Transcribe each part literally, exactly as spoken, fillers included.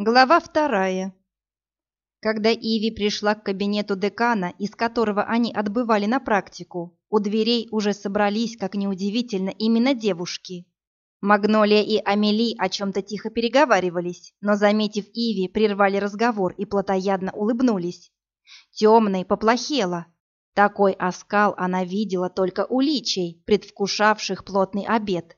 Глава вторая. Когда Иви пришла к кабинету декана, из которого они отбывали на практику, у дверей уже собрались, как неудивительно, именно девушки. Магнолия и Амели о чем-то тихо переговаривались, но, заметив Иви, прервали разговор и плотоядно улыбнулись. Темной поплохело. Такой оскал она видела только у личей, предвкушавших плотный обед.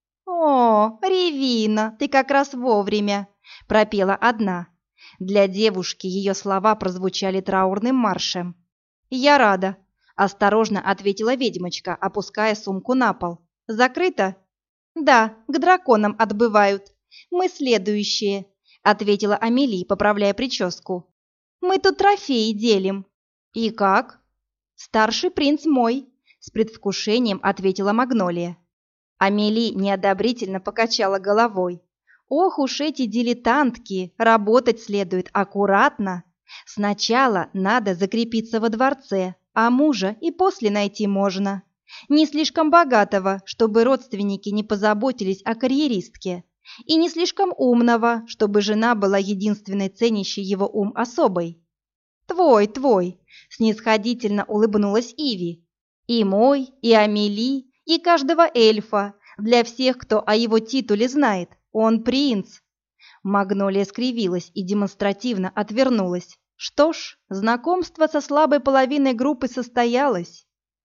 «О, Ревина, ты как раз вовремя!» — пропела одна. Для девушки ее слова прозвучали траурным маршем. «Я рада», — осторожно ответила ведьмочка, опуская сумку на пол. «Закрыто?» «Да, к драконам отбывают. Мы следующие», — ответила Амели, поправляя прическу. «Мы тут трофеи делим». «И как?» «Старший принц мой», — с предвкушением ответила Магнолия. Амели неодобрительно покачала головой. «Ох уж эти дилетантки! Работать следует аккуратно. Сначала надо закрепиться во дворце, а мужа и после найти можно. Не слишком богатого, чтобы родственники не позаботились о карьеристке, и не слишком умного, чтобы жена была единственной ценящей его ум особой». «Твой, твой!» — снисходительно улыбнулась Иви. «И мой, и Амели, и каждого эльфа, для всех, кто о его титуле знает. Он принц». Магнолия скривилась и демонстративно отвернулась. Что ж, знакомство со слабой половиной группы состоялось.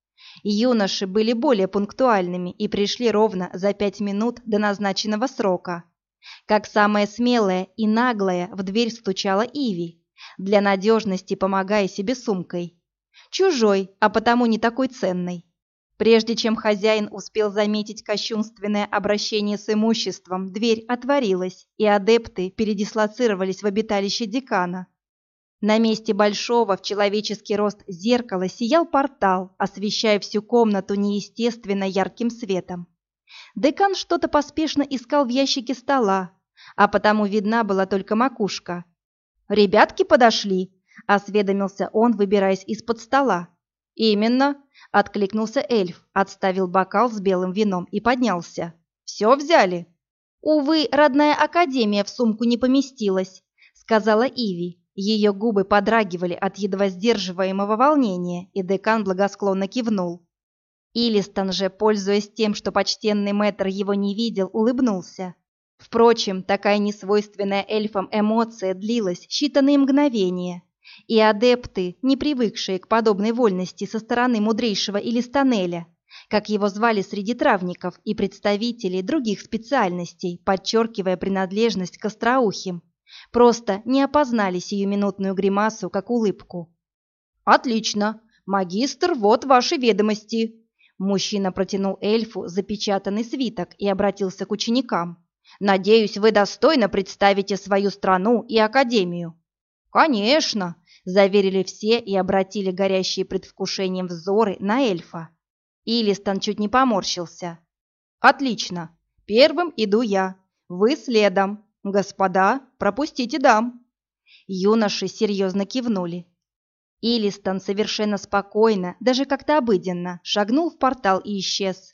Юноши были более пунктуальными и пришли ровно за пять минут до назначенного срока. Как самая смелая и наглая в дверь стучала Иви, для надежности помогая себе сумкой. Чужой, а потому не такой ценной. Прежде чем хозяин успел заметить кощунственное обращение с имуществом, дверь отворилась, и адепты передислоцировались в обиталище декана. На месте большого в человеческий рост зеркала сиял портал, освещая всю комнату неестественно ярким светом. Декан что-то поспешно искал в ящике стола, а потому видна была только макушка. «Ребятки подошли», — осведомился он, выбираясь из-под стола. «Именно», — откликнулся эльф, отставил бокал с белым вином и поднялся. «Все взяли?» «Увы, родная академия в сумку не поместилась», — сказала Иви. Ее губы подрагивали от едва сдерживаемого волнения, и декан благосклонно кивнул. Илистон же, пользуясь тем, что почтенный мэтр его не видел, улыбнулся. Впрочем, такая несвойственная эльфам эмоция длилась считанные мгновения. И адепты, не привыкшие к подобной вольности со стороны мудрейшего Илистанеля, как его звали среди травников и представителей других специальностей, подчеркивая принадлежность к остроухим, просто не опознали сиюминутную гримасу как улыбку. «Отлично! Магистр, вот ваши ведомости!» Мужчина протянул эльфу запечатанный свиток и обратился к ученикам. «Надеюсь, вы достойно представите свою страну и академию». «Конечно!» — заверили все и обратили горящие предвкушением взоры на эльфа. Илистон чуть не поморщился. «Отлично! Первым иду я. Вы следом. Господа, пропустите дам!» Юноши серьезно кивнули. Илистон совершенно спокойно, даже как-то обыденно, шагнул в портал и исчез.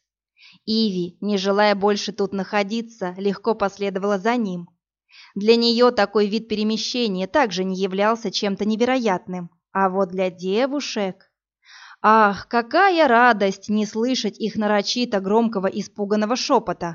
Иви, не желая больше тут находиться, легко последовала за ним. Для нее такой вид перемещения также не являлся чем-то невероятным. А вот для девушек... Ах, какая радость не слышать их нарочито громкого испуганного шепота!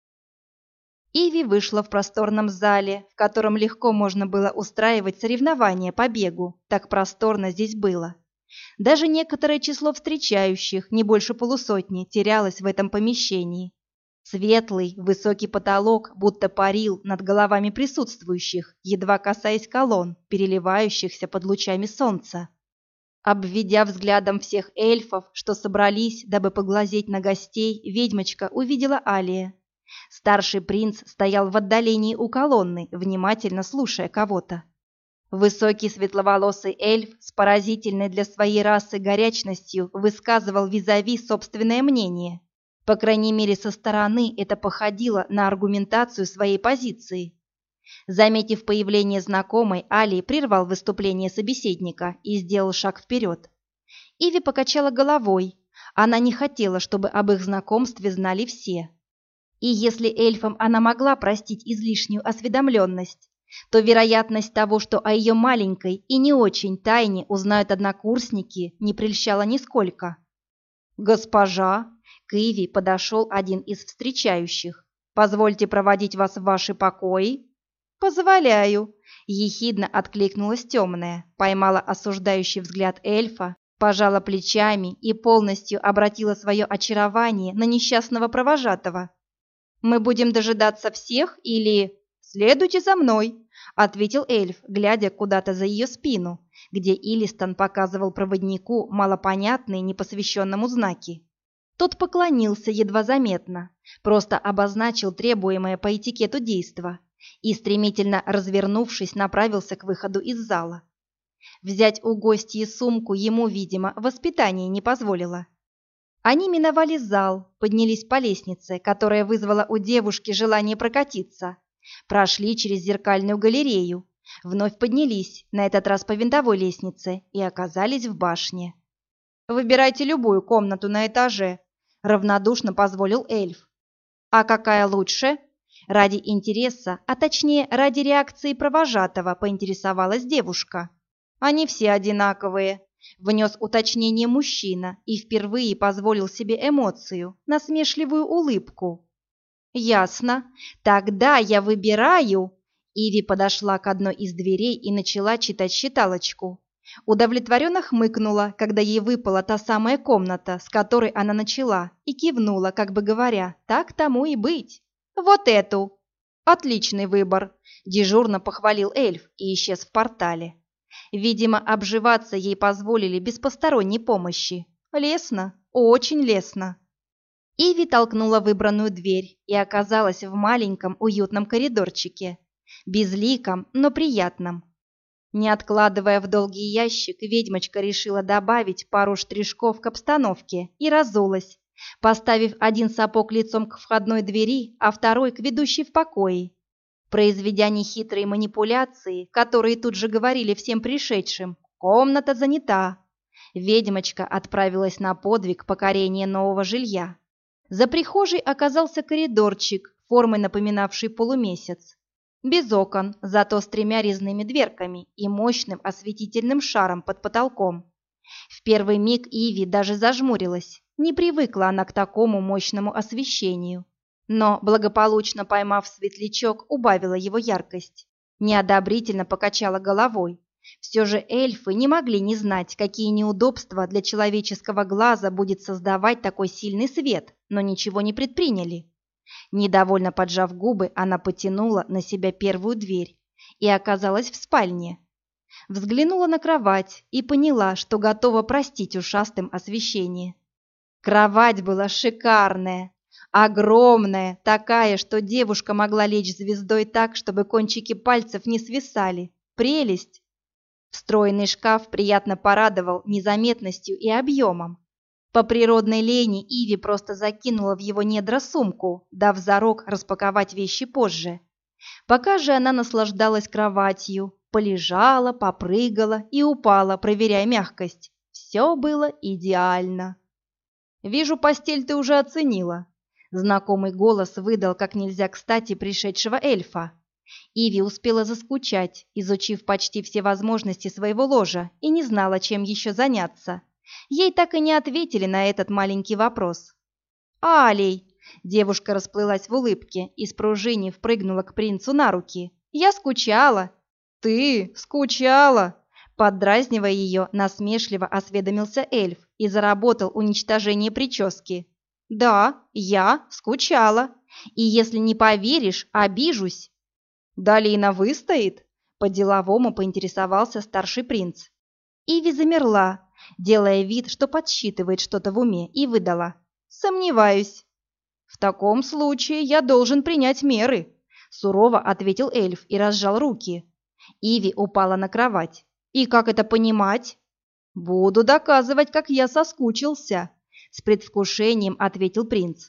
Иви вышла в просторном зале, в котором легко можно было устраивать соревнования по бегу. Так просторно здесь было. Даже некоторое число встречающих, не больше полусотни, терялось в этом помещении. Светлый, высокий потолок будто парил над головами присутствующих, едва касаясь колонн, переливающихся под лучами солнца. Обведя взглядом всех эльфов, что собрались, дабы поглазеть на гостей, ведьмочка увидела Алия. Старший принц стоял в отдалении у колонны, внимательно слушая кого-то. Высокий светловолосый эльф с поразительной для своей расы горячностью высказывал визави собственное мнение. По крайней мере, со стороны это походило на аргументацию своей позиции. Заметив появление знакомой, Али прервал выступление собеседника и сделал шаг вперед. Иви покачала головой. Она не хотела, чтобы об их знакомстве знали все. И если эльфам она могла простить излишнюю осведомленность, то вероятность того, что о ее маленькой и не очень тайне узнают однокурсники, не прельщала нисколько. «Госпожа!» — к Иви подошел один из встречающих. «Позвольте проводить вас в ваши покои?» «Позволяю!» — ехидно откликнулась темная, поймала осуждающий взгляд эльфа, пожала плечами и полностью обратила свое очарование на несчастного провожатого. «Мы будем дожидаться всех или...» «Следуйте за мной», — ответил эльф, глядя куда-то за ее спину, где Илистон показывал проводнику малопонятные непосвященному знаки. Тот поклонился едва заметно, просто обозначил требуемое по этикету действо и, стремительно развернувшись, направился к выходу из зала. Взять у гостьи сумку ему, видимо, воспитание не позволило. Они миновали зал, поднялись по лестнице, которая вызвала у девушки желание прокатиться, прошли через зеркальную галерею, вновь поднялись, на этот раз по винтовой лестнице, и оказались в башне. «Выбирайте любую комнату на этаже», — равнодушно позволил эльф. «А какая лучше?» Ради интереса, а точнее ради реакции провожатого, поинтересовалась девушка. «Они все одинаковые», — внес уточнение мужчина и впервые позволил себе эмоцию, насмешливую улыбку. «Ясно. Тогда я выбираю...» Иви подошла к одной из дверей и начала читать считалочку. Удовлетворенно хмыкнула, когда ей выпала та самая комната, с которой она начала, и кивнула, как бы говоря, так тому и быть. «Вот эту!» «Отличный выбор!» – дежурно похвалил эльф и исчез в портале. Видимо, обживаться ей позволили без посторонней помощи. Лестно, очень лестно. Иви толкнула выбранную дверь и оказалась в маленьком уютном коридорчике. Безликом, но приятном. Не откладывая в долгий ящик, ведьмочка решила добавить пару штришков к обстановке и разулась, поставив один сапог лицом к входной двери, а второй к ведущей в покое. Произведя нехитрые манипуляции, которые тут же говорили всем пришедшим, комната занята. Ведьмочка отправилась на подвиг покорения нового жилья. За прихожей оказался коридорчик, формой напоминавший полумесяц. Без окон, зато с тремя резными дверками и мощным осветительным шаром под потолком. В первый миг Иви даже зажмурилась. Не привыкла она к такому мощному освещению. Но, благополучно поймав светлячок, убавила его яркость. Неодобрительно покачала головой. Все же эльфы не могли не знать, какие неудобства для человеческого глаза будет создавать такой сильный свет, но ничего не предприняли. Недовольно поджав губы, она потянула на себя первую дверь и оказалась в спальне. Взглянула на кровать и поняла, что готова простить ушастым освещение. Кровать была шикарная, огромная, такая, что девушка могла лечь звездой так, чтобы кончики пальцев не свисали. Прелесть! Встроенный шкаф приятно порадовал незаметностью и объемом. По природной лени Иви просто закинула в его недра сумку, дав зарок распаковать вещи позже. Пока же она наслаждалась кроватью, полежала, попрыгала и упала, проверяя мягкость. Все было идеально. «Вижу, постель ты уже оценила», — знакомый голос выдал как нельзя кстати пришедшего эльфа. Иви успела заскучать, изучив почти все возможности своего ложа, и не знала, чем еще заняться. Ей так и не ответили на этот маленький вопрос. «Алей!» – девушка расплылась в улыбке и с пружинив прыгнула к принцу на руки. «Я скучала!» «Ты скучала!» Поддразнивая ее, насмешливо осведомился эльф и заработал уничтожение прически. «Да, я скучала, и если не поверишь, обижусь!» «Далина выстоит?» – по-деловому поинтересовался старший принц. Иви замерла, делая вид, что подсчитывает что-то в уме, и выдала. «Сомневаюсь». «В таком случае я должен принять меры», – сурово ответил эльф и разжал руки. Иви упала на кровать. «И как это понимать?» «Буду доказывать, как я соскучился», – с предвкушением ответил принц.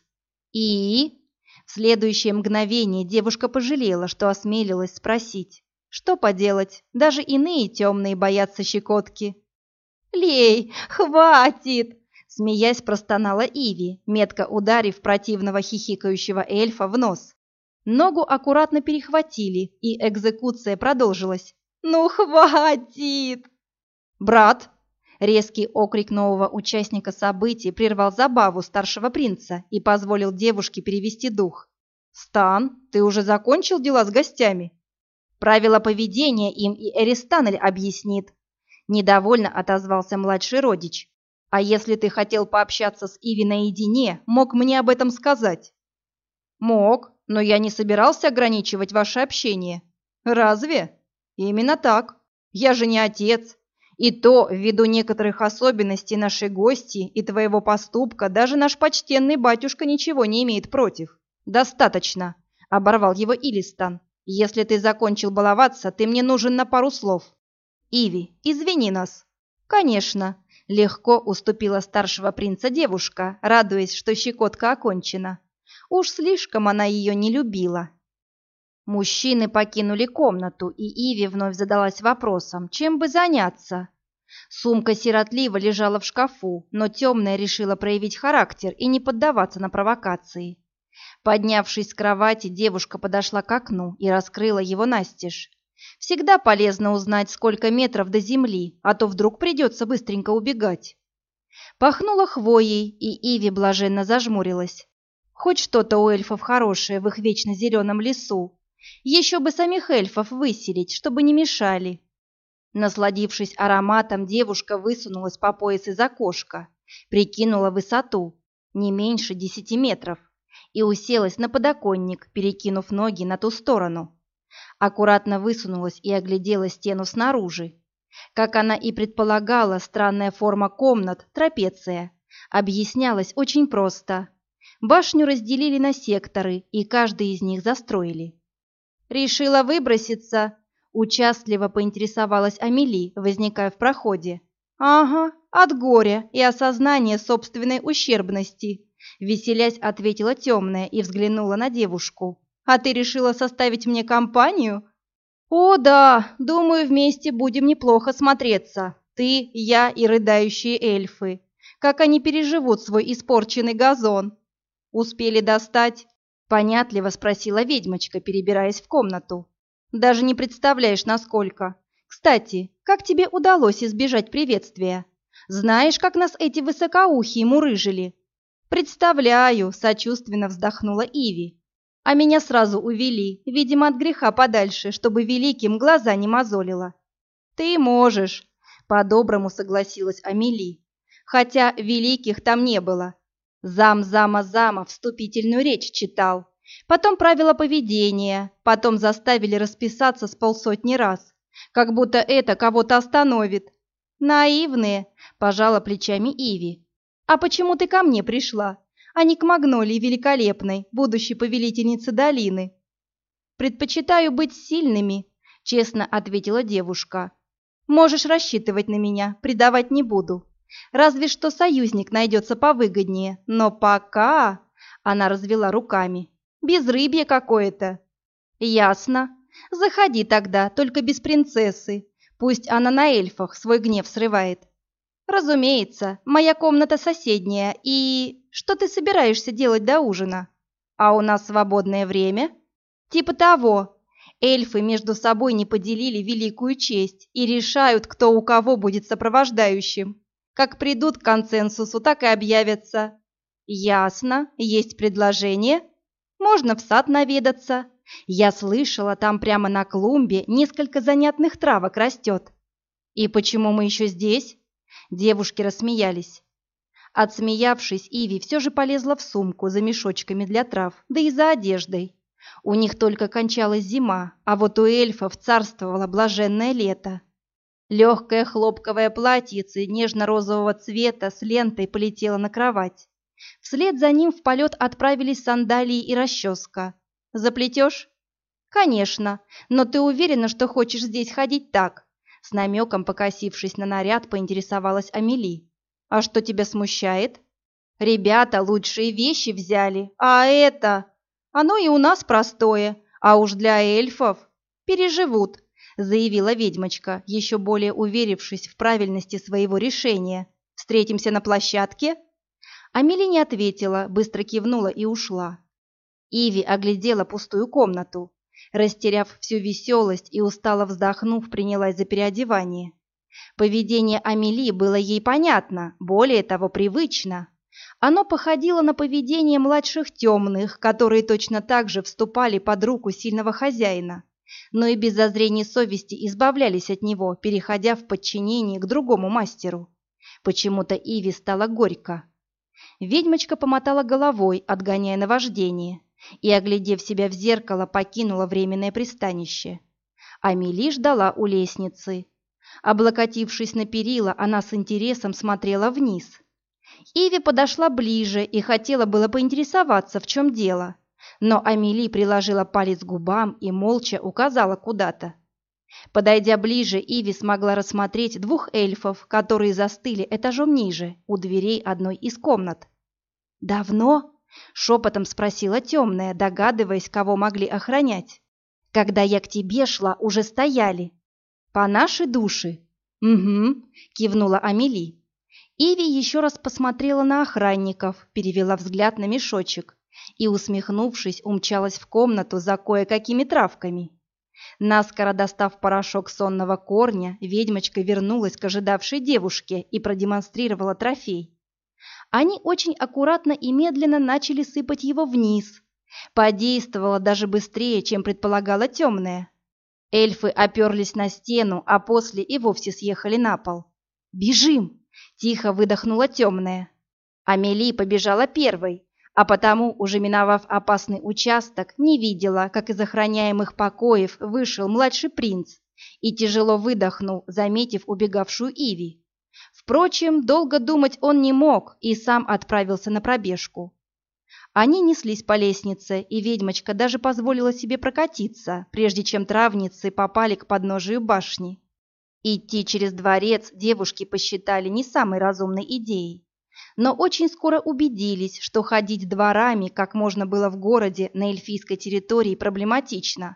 «И?» В следующее мгновение девушка пожалела, что осмелилась спросить. Что поделать, даже иные темные боятся щекотки. «Лей, хватит!» Смеясь, простонала Иви, метко ударив противного хихикающего эльфа в нос. Ногу аккуратно перехватили, и экзекуция продолжилась. «Ну, хватит!» «Брат!» — резкий окрик нового участника событий прервал забаву старшего принца и позволил девушке перевести дух. «Стан, ты уже закончил дела с гостями?» «Правила поведения им и Эристанель объяснит», — недовольно отозвался младший родич. «А если ты хотел пообщаться с Иви наедине, мог мне об этом сказать?» «Мог, но я не собирался ограничивать ваше общение». «Разве?» «Именно так. Я же не отец. И то, ввиду некоторых особенностей нашей гости и твоего поступка, даже наш почтенный батюшка ничего не имеет против». «Достаточно», — оборвал его Илистан. «Если ты закончил баловаться, ты мне нужен на пару слов. Иви, извини нас». «Конечно», — легко уступила старшего принца девушка, радуясь, что щекотка окончена. Уж слишком она ее не любила. Мужчины покинули комнату, и Иви вновь задалась вопросом, чем бы заняться. Сумка сиротливо лежала в шкафу, но темная решила проявить характер и не поддаваться на провокации. Поднявшись с кровати, девушка подошла к окну и раскрыла его настежь. Всегда полезно узнать, сколько метров до земли, а то вдруг придется быстренько убегать. Пахнуло хвоей, и Иви блаженно зажмурилась. Хоть что-то у эльфов хорошее в их вечно зеленом лесу. Еще бы самих эльфов выселить, чтобы не мешали. Насладившись ароматом, девушка высунулась по пояс из окошка, прикинула высоту, не меньше десяти метров, и уселась на подоконник, перекинув ноги на ту сторону. Аккуратно высунулась и оглядела стену снаружи. Как она и предполагала, странная форма комнат, трапеция, объяснялась очень просто. Башню разделили на секторы, и каждый из них застроили. «Решила выброситься?» – участливо поинтересовалась Амели, возникая в проходе. «Ага, от горя и осознания собственной ущербности», – веселясь ответила темная и взглянула на девушку. «А ты решила составить мне компанию?» «О да, думаю, вместе будем неплохо смотреться. Ты, я и рыдающие эльфы. Как они переживут свой испорченный газон?» «Успели достать?» – понятливо спросила ведьмочка, перебираясь в комнату. «Даже не представляешь, насколько. Кстати, как тебе удалось избежать приветствия? Знаешь, как нас эти высокоухие мурыжили?» «Представляю», – сочувственно вздохнула Иви. «А меня сразу увели, видимо, от греха подальше, чтобы великим глаза не мозолило». «Ты можешь», – по-доброму согласилась Амели. «Хотя великих там не было. Зам зама зама вступительную речь читал, потом правила поведения, потом заставили расписаться с полсотни раз, как будто это кого-то остановит». «Наивные», – пожала плечами Иви. «А почему ты ко мне пришла, а не к Магнолии Великолепной, будущей повелительнице долины?» «Предпочитаю быть сильными», – честно ответила девушка. «Можешь рассчитывать на меня, предавать не буду. Разве что союзник найдется повыгоднее, но пока...» – она развела руками. «Безрыбье какое-то». «Ясно. Заходи тогда, только без принцессы. Пусть она на эльфах свой гнев срывает». «Разумеется, моя комната соседняя, и... Что ты собираешься делать до ужина? А у нас свободное время?» «Типа того. Эльфы между собой не поделили великую честь и решают, кто у кого будет сопровождающим. Как придут к консенсусу, так и объявятся». «Ясно. Есть предложение? Можно в сад наведаться. Я слышала, там прямо на клумбе несколько занятных травок растет». «И почему мы еще здесь?» Девушки рассмеялись. Отсмеявшись, Иви все же полезла в сумку за мешочками для трав, да и за одеждой. У них только кончалась зима, а вот у эльфов царствовало блаженное лето. Легкое хлопковое платьице нежно-розового цвета с лентой полетело на кровать. Вслед за ним в полет отправились сандалии и расческа. «Заплетешь?» «Конечно, но ты уверена, что хочешь здесь ходить так?» С намеком, покосившись на наряд, поинтересовалась Амели. «А что тебя смущает?» «Ребята лучшие вещи взяли, а это...» «Оно и у нас простое, а уж для эльфов переживут», заявила ведьмочка, еще более уверившись в правильности своего решения. «Встретимся на площадке?» Амели не ответила, быстро кивнула и ушла. Иви оглядела пустую комнату. Растеряв всю веселость и устало вздохнув, принялась за переодевание. Поведение Амели было ей понятно, более того, привычно. Оно походило на поведение младших темных, которые точно так же вступали под руку сильного хозяина, но и без зазрения совести избавлялись от него, переходя в подчинение к другому мастеру. Почему-то Иви стало горько. Ведьмочка помотала головой, отгоняя наваждение, и, оглядев себя в зеркало, покинула временное пристанище. Амели ждала у лестницы. Облокотившись на перила, она с интересом смотрела вниз. Иви подошла ближе и хотела было поинтересоваться, в чем дело, но Амели приложила палец к губам и молча указала куда-то. Подойдя ближе, Иви смогла рассмотреть двух эльфов, которые застыли этажом ниже, у дверей одной из комнат. «Давно?» — шепотом спросила темная, догадываясь, кого могли охранять. «Когда я к тебе шла, уже стояли». «По нашей душе?» «Угу», — кивнула Амели. Иви еще раз посмотрела на охранников, перевела взгляд на мешочек и, усмехнувшись, умчалась в комнату за кое-какими травками. Наскоро достав порошок сонного корня, ведьмочка вернулась к ожидавшей девушке и продемонстрировала трофей. Они очень аккуратно и медленно начали сыпать его вниз. Подействовало даже быстрее, чем предполагала темная. Эльфы оперлись на стену, а после и вовсе съехали на пол. «Бежим!» — тихо выдохнула темная. Амели побежала первой, а потому, уже миновав опасный участок, не видела, как из охраняемых покоев вышел младший принц и тяжело выдохнул, заметив убегавшую Иви. Впрочем, долго думать он не мог и сам отправился на пробежку. Они неслись по лестнице, и ведьмочка даже позволила себе прокатиться, прежде чем травницы попали к подножию башни. Идти через дворец девушки посчитали не самой разумной идеей, но очень скоро убедились, что ходить дворами, как можно было в городе на эльфийской территории, проблематично.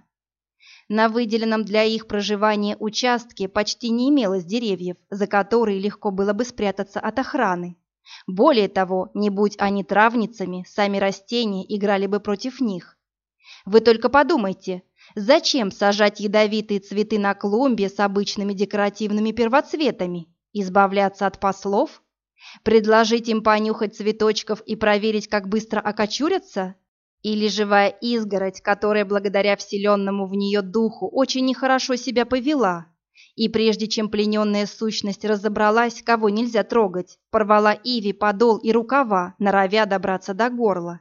На выделенном для их проживания участке почти не имелось деревьев, за которые легко было бы спрятаться от охраны. Более того, не будь они травницами, сами растения играли бы против них. Вы только подумайте, зачем сажать ядовитые цветы на клумбе с обычными декоративными первоцветами? Избавляться от послов? Предложить им понюхать цветочков и проверить, как быстро окочурятся? Или живая изгородь, которая благодаря вселенному в нее духу очень нехорошо себя повела? И прежде чем плененная сущность разобралась, кого нельзя трогать, порвала Иви подол и рукава, норовя добраться до горла.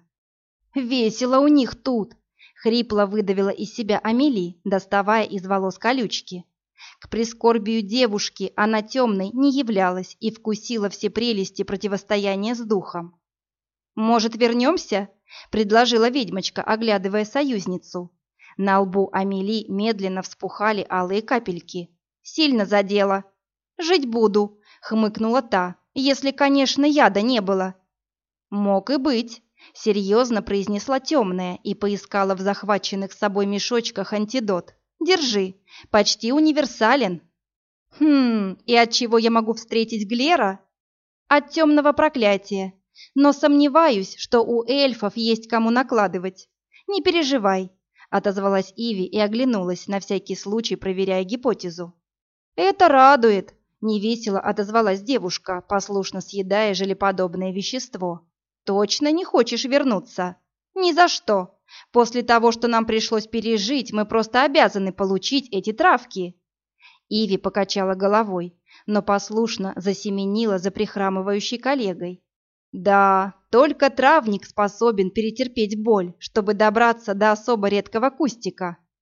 «Весело у них тут!» — хрипло выдавила из себя Амели, доставая из волос колючки. К прискорбию девушки она темной не являлась и вкусила все прелести противостояния с духом. «Может, вернемся?» — предложила ведьмочка, оглядывая союзницу. На лбу Амели медленно вспухали алые капельки. «Сильно задела». «Жить буду», — хмыкнула та, — «если, конечно, яда не было». «Мог и быть», — серьезно произнесла темная и поискала в захваченных с собой мешочках антидот. «Держи, почти универсален». «Хм, и от чего я могу встретить Глера?» «От темного проклятия, но сомневаюсь, что у эльфов есть кому накладывать. Не переживай», — отозвалась Иви и оглянулась, на всякий случай проверяя гипотезу. «Это радует», — невесело отозвалась девушка, послушно съедая желеподобное вещество. «Точно не хочешь вернуться?» «Ни за что. После того, что нам пришлось пережить, мы просто обязаны получить эти травки». Иви покачала головой, но послушно засеменила за прихрамывающей коллегой. «Да, только травник способен перетерпеть боль, чтобы добраться до особо редкого кустика.